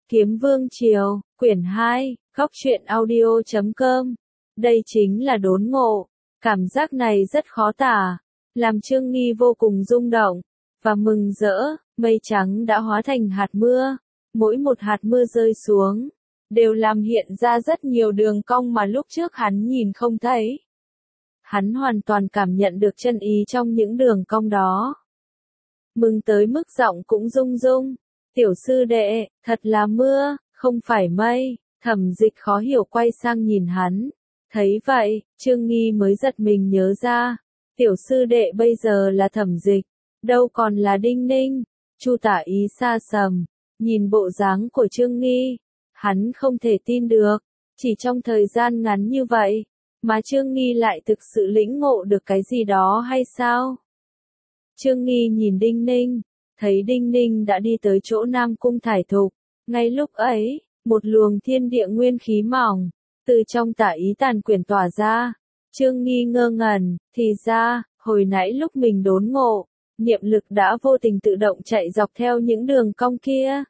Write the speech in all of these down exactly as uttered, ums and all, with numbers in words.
Kiếm Vương Triều, quyển hai, góc truyện audio chấm com. Đây chính là đốn ngộ. Cảm giác này rất khó tả, làm Trương Nghi vô cùng rung động và mừng rỡ. Mây trắng đã hóa thành hạt mưa, mỗi một hạt mưa rơi xuống đều làm hiện ra rất nhiều đường cong mà lúc trước hắn nhìn không thấy. Hắn hoàn toàn cảm nhận được chân ý trong những đường cong đó. Mừng tới mức giọng cũng rung rung. Tiểu sư đệ, thật là mưa, không phải mây. Thẩm Dịch khó hiểu quay sang nhìn hắn. Thấy vậy, Trương Nghi mới giật mình nhớ ra. Tiểu sư đệ bây giờ là Thẩm Dịch, đâu còn là Đinh Ninh. Chu Tả Ý xa sầm, nhìn bộ dáng của Trương Nghi. Hắn không thể tin được, chỉ trong thời gian ngắn như vậy, mà Trương Nghi lại thực sự lĩnh ngộ được cái gì đó hay sao? Trương Nghi nhìn Đinh Ninh, thấy Đinh Ninh đã đi tới chỗ Nam Cung Thải Thục. Ngay lúc ấy, một luồng thiên địa nguyên khí mỏng, từ trong Tả Ý tàn quyển tỏa ra. Trương Nghi ngơ ngẩn, thì ra, hồi nãy lúc mình đốn ngộ, niệm lực đã vô tình tự động chạy dọc theo những đường cong kia.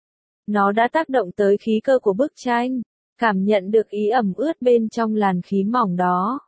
Nó đã tác động tới khí cơ của bức tranh, cảm nhận được ý ẩm ướt bên trong làn khí mỏng đó.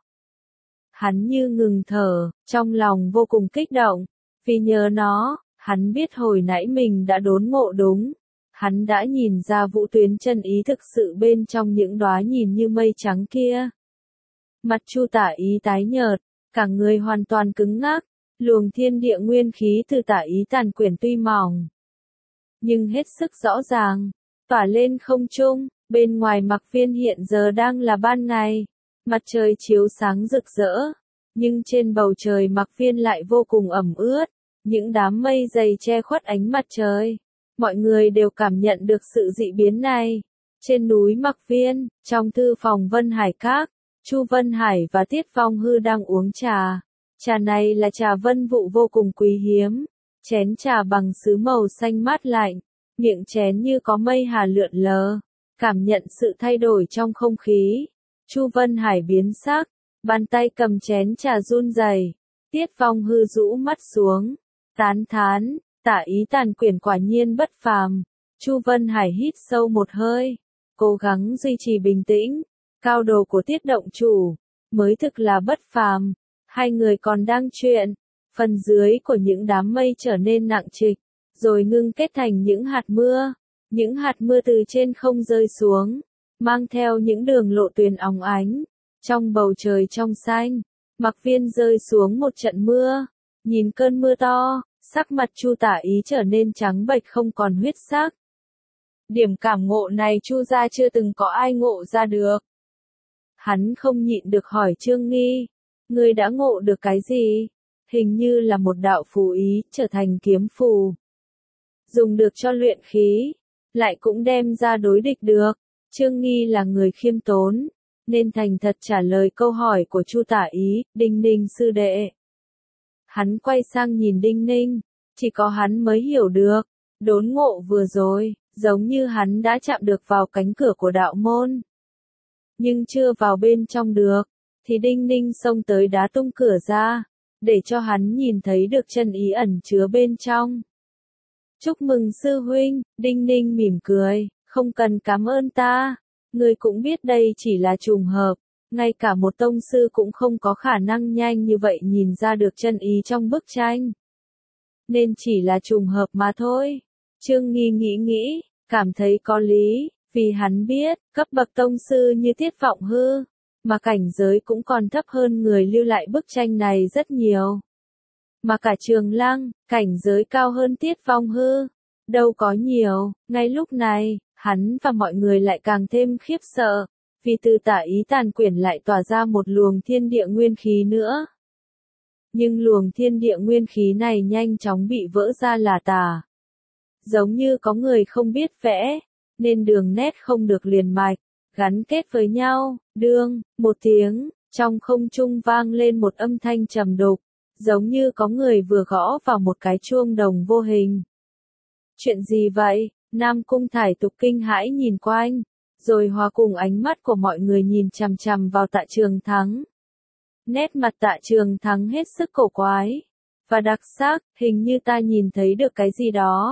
Hắn như ngừng thở, trong lòng vô cùng kích động, vì nhờ nó, hắn biết hồi nãy mình đã đốn ngộ đúng. Hắn đã nhìn ra vũ tuyến chân ý thực sự bên trong những đóa nhìn như mây trắng kia. Mặt Chu Tả Ý tái nhợt, cả người hoàn toàn cứng ngắc, luồng thiên địa nguyên khí từ Tả Ý tàn quyển tuy mỏng, nhưng hết sức rõ ràng, tỏa lên không trung. Bên ngoài Mặc Viên hiện giờ đang là ban ngày, mặt trời chiếu sáng rực rỡ, nhưng trên bầu trời Mặc Viên lại vô cùng ẩm ướt, những đám mây dày che khuất ánh mặt trời. Mọi người đều cảm nhận được sự dị biến này. Trên núi Mặc Viên, trong thư phòng Vân Hải Các, Chu Vân Hải và Tiết Phong Hư đang uống trà. Trà này là trà vân vụ vô cùng quý hiếm, chén trà bằng sứ màu xanh mát lạnh, miệng chén như có mây hà lượn lờ. Cảm nhận sự thay đổi trong không khí, Chu Vân Hải biến sắc, bàn tay cầm chén trà run rẩy. Tiết Phong Hư rũ mắt xuống, tán thán, Tả Ý tàn quyển quả nhiên bất phàm. Chu Vân Hải hít sâu một hơi, cố gắng duy trì bình tĩnh. Cao độ của Tiết động chủ mới thực là bất phàm. Hai người còn đang chuyện, phần dưới của những đám mây trở nên nặng trịch, rồi ngưng kết thành những hạt mưa. Những hạt mưa từ trên không rơi xuống, mang theo những đường lộ tuyền óng ánh. Trong bầu trời trong xanh, Mặc Viên rơi xuống một trận mưa. Nhìn cơn mưa to, sắc mặt Chu Tả Ý trở nên trắng bệch không còn huyết sắc. Điểm cảm ngộ này Chu gia chưa từng có ai ngộ ra được. Hắn không nhịn được hỏi Trương Nghi, ngươi đã ngộ được cái gì? Hình như là một đạo phù ý, trở thành kiếm phù, dùng được cho luyện khí, lại cũng đem ra đối địch được. Trương Nghi là người khiêm tốn, nên thành thật trả lời câu hỏi của Chu Tả Ý. Đinh Ninh sư đệ. Hắn quay sang nhìn Đinh Ninh, chỉ có hắn mới hiểu được, đốn ngộ vừa rồi, giống như hắn đã chạm được vào cánh cửa của đạo môn, nhưng chưa vào bên trong được, thì Đinh Ninh xông tới đá tung cửa ra, để cho hắn nhìn thấy được chân ý ẩn chứa bên trong. Chúc mừng sư huynh, Đinh Ninh mỉm cười, không cần cảm ơn ta, ngươi cũng biết đây chỉ là trùng hợp, ngay cả một tông sư cũng không có khả năng nhanh như vậy nhìn ra được chân ý trong bức tranh. Nên chỉ là trùng hợp mà thôi. Trương Nghi nghĩ nghĩ, cảm thấy có lý, vì hắn biết, cấp bậc tông sư như Tiết Vọng Hư, mà cảnh giới cũng còn thấp hơn người lưu lại bức tranh này rất nhiều. Mà cả Trường Lăng, cảnh giới cao hơn Tiết Phong Hư, đâu có nhiều. Ngay lúc này, hắn và mọi người lại càng thêm khiếp sợ, vì từ Tả Ý tàn quyển lại tỏa ra một luồng thiên địa nguyên khí nữa. Nhưng luồng thiên địa nguyên khí này nhanh chóng bị vỡ ra là tả. Giống như có người không biết vẽ, nên đường nét không được liền mạch, gắn kết với nhau. Đương, một tiếng, trong không trung vang lên một âm thanh trầm đục, giống như có người vừa gõ vào một cái chuông đồng vô hình. Chuyện gì vậy? Nam Cung Thải Tục kinh hãi nhìn quanh, rồi hòa cùng ánh mắt của mọi người nhìn chằm chằm vào Tạ Trường Thắng. Nét mặt Tạ Trường Thắng hết sức cổ quái và đặc sắc, hình như ta nhìn thấy được cái gì đó.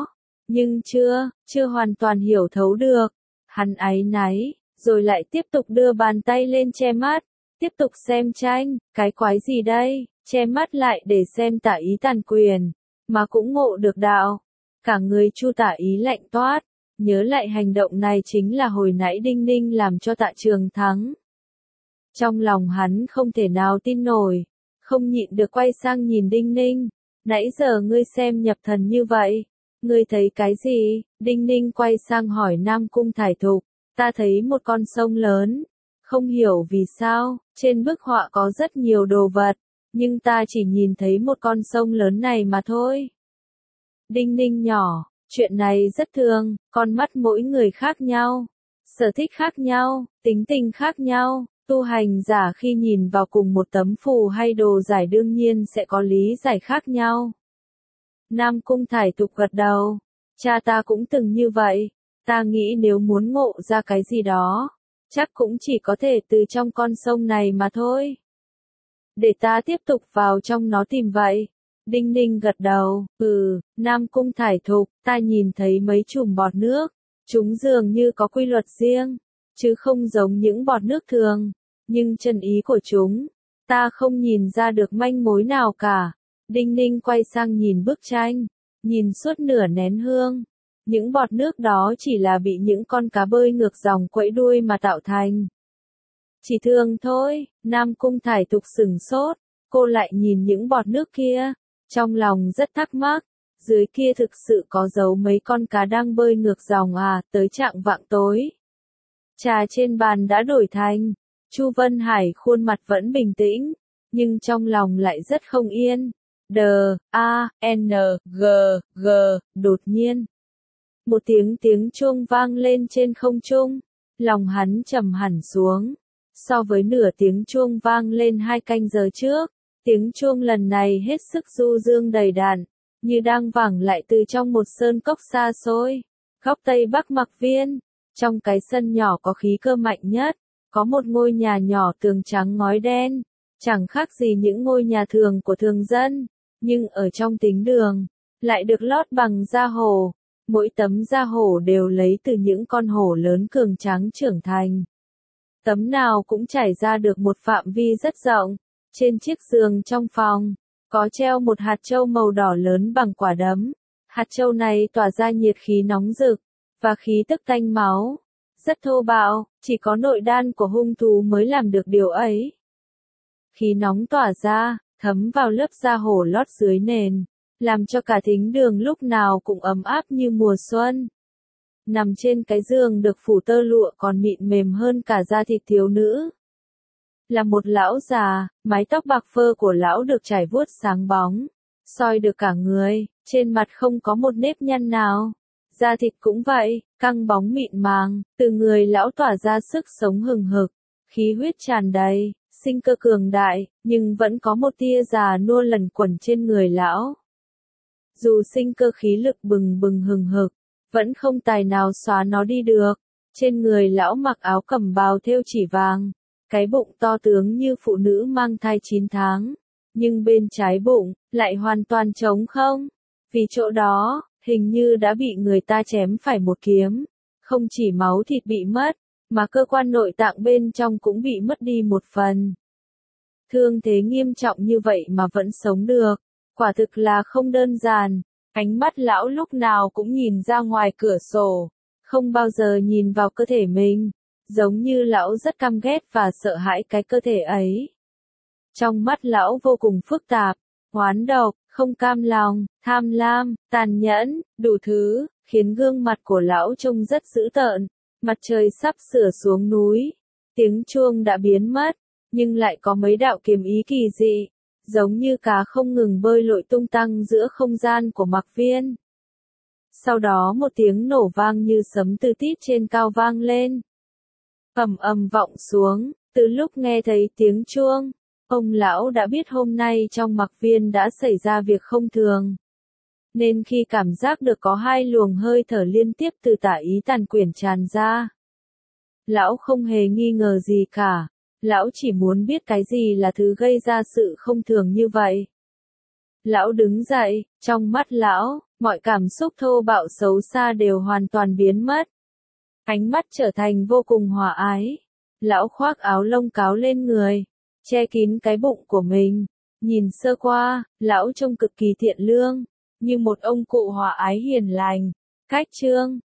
Nhưng chưa, chưa hoàn toàn hiểu thấu được. Hắn áy náy, rồi lại tiếp tục đưa bàn tay lên che mắt, tiếp tục xem tranh, cái quái gì đây, che mắt lại để xem Tả Ý Tàn Quyền, mà cũng ngộ được đạo. Cả người Chu Tả Ý lạnh toát, nhớ lại hành động này chính là hồi nãy Đinh Ninh làm cho Tạ Trường thắng. Trong lòng hắn không thể nào tin nổi, không nhịn được quay sang nhìn Đinh Ninh, nãy giờ ngươi xem nhập thần như vậy, ngươi thấy cái gì? Đinh Ninh quay sang hỏi Nam Cung Thải Thục, ta thấy một con sông lớn, không hiểu vì sao, trên bức họa có rất nhiều đồ vật, nhưng ta chỉ nhìn thấy một con sông lớn này mà thôi. Đinh Ninh nhỏ, chuyện này rất thường, con mắt mỗi người khác nhau, sở thích khác nhau, tính tình khác nhau, tu hành giả khi nhìn vào cùng một tấm phù hay đồ giải đương nhiên sẽ có lý giải khác nhau. Nam Cung Thải Thục gật đầu, cha ta cũng từng như vậy, ta nghĩ nếu muốn ngộ ra cái gì đó, chắc cũng chỉ có thể từ trong con sông này mà thôi. Để ta tiếp tục vào trong nó tìm vậy. Đinh Ninh gật đầu, ừ, Nam Cung Thải Thục, ta nhìn thấy mấy chùm bọt nước, chúng dường như có quy luật riêng, chứ không giống những bọt nước thường, nhưng chân ý của chúng, ta không nhìn ra được manh mối nào cả. Đinh Ninh quay sang nhìn bức tranh, nhìn suốt nửa nén hương, những bọt nước đó chỉ là bị những con cá bơi ngược dòng quẫy đuôi mà tạo thành. Chỉ thường thôi, Nam Cung Thải Thục sửng sốt, cô lại nhìn những bọt nước kia, trong lòng rất thắc mắc, dưới kia thực sự có giấu mấy con cá đang bơi ngược dòng à, tới trạng vạng tối. Trà trên bàn đã đổi thành, Chu Vân Hải khuôn mặt vẫn bình tĩnh, nhưng trong lòng lại rất không yên. D, A, N, G, G, đột nhiên. Một tiếng tiếng chuông vang lên trên không trung, lòng hắn trầm hẳn xuống. So với nửa tiếng chuông vang lên hai canh giờ trước, tiếng chuông lần này hết sức du dương đầy đặn, như đang vẳng lại từ trong một sơn cốc xa xôi, góc Tây Bắc Mạc Viên. Trong cái sân nhỏ có khí cơ mạnh nhất, có một ngôi nhà nhỏ tường trắng ngói đen, chẳng khác gì những ngôi nhà thường của thường dân, nhưng ở trong tính đường, lại được lót bằng da hổ. Mỗi tấm da hổ đều lấy từ những con hổ lớn cường tráng trưởng thành. Tấm nào cũng trải ra được một phạm vi rất rộng. Trên chiếc giường trong phòng, có treo một hạt châu màu đỏ lớn bằng quả đấm. Hạt châu này tỏa ra nhiệt khí nóng rực, và khí tức tanh máu. Rất thô bạo, chỉ có nội đan của hung thú mới làm được điều ấy. Khí nóng tỏa ra, thấm vào lớp da hổ lót dưới nền, làm cho cả thính đường lúc nào cũng ấm áp như mùa xuân. Nằm trên cái giường được phủ tơ lụa còn mịn mềm hơn cả da thịt thiếu nữ. Là một lão già, mái tóc bạc phơ của lão được trải vuốt sáng bóng, soi được cả người, trên mặt không có một nếp nhăn nào. Da thịt cũng vậy, căng bóng mịn màng, từ người lão tỏa ra sức sống hừng hực, khí huyết tràn đầy, sinh cơ cường đại, nhưng vẫn có một tia già nua lẩn quẩn trên người lão. Dù sinh cơ khí lực bừng bừng hừng hực, vẫn không tài nào xóa nó đi được. Trên người lão mặc áo cẩm bào thêu chỉ vàng, cái bụng to tướng như phụ nữ mang thai chín tháng, nhưng bên trái bụng lại hoàn toàn trống không, vì chỗ đó hình như đã bị người ta chém phải một kiếm, không chỉ máu thịt bị mất, mà cơ quan nội tạng bên trong cũng bị mất đi một phần. Thương thế nghiêm trọng như vậy mà vẫn sống được, quả thực là không đơn giản. Ánh mắt lão lúc nào cũng nhìn ra ngoài cửa sổ, không bao giờ nhìn vào cơ thể mình, giống như lão rất căm ghét và sợ hãi cái cơ thể ấy. Trong mắt lão vô cùng phức tạp, oán độc, không cam lòng, tham lam, tàn nhẫn, đủ thứ, khiến gương mặt của lão trông rất dữ tợn. Mặt trời sắp sửa xuống núi, tiếng chuông đã biến mất, nhưng lại có mấy đạo kiếm ý kỳ dị, giống như cá không ngừng bơi lội tung tăng giữa không gian của Mạc Viên. Sau đó một tiếng nổ vang như sấm từ tít trên cao vang lên. Ầm ầm vọng xuống, từ lúc nghe thấy tiếng chuông, ông lão đã biết hôm nay trong Mạc Viên đã xảy ra việc không thường. Nên khi cảm giác được có hai luồng hơi thở liên tiếp từ Tả Ý Tàn Quyển tràn ra, lão không hề nghi ngờ gì cả. Lão chỉ muốn biết cái gì là thứ gây ra sự không thường như vậy. Lão đứng dậy, trong mắt lão mọi cảm xúc thô bạo xấu xa đều hoàn toàn biến mất. Ánh mắt trở thành vô cùng hòa ái. Lão khoác áo lông cáo lên người, che kín cái bụng của mình. Nhìn sơ qua, lão trông cực kỳ thiện lương, như một ông cụ hòa ái hiền lành. Cách chương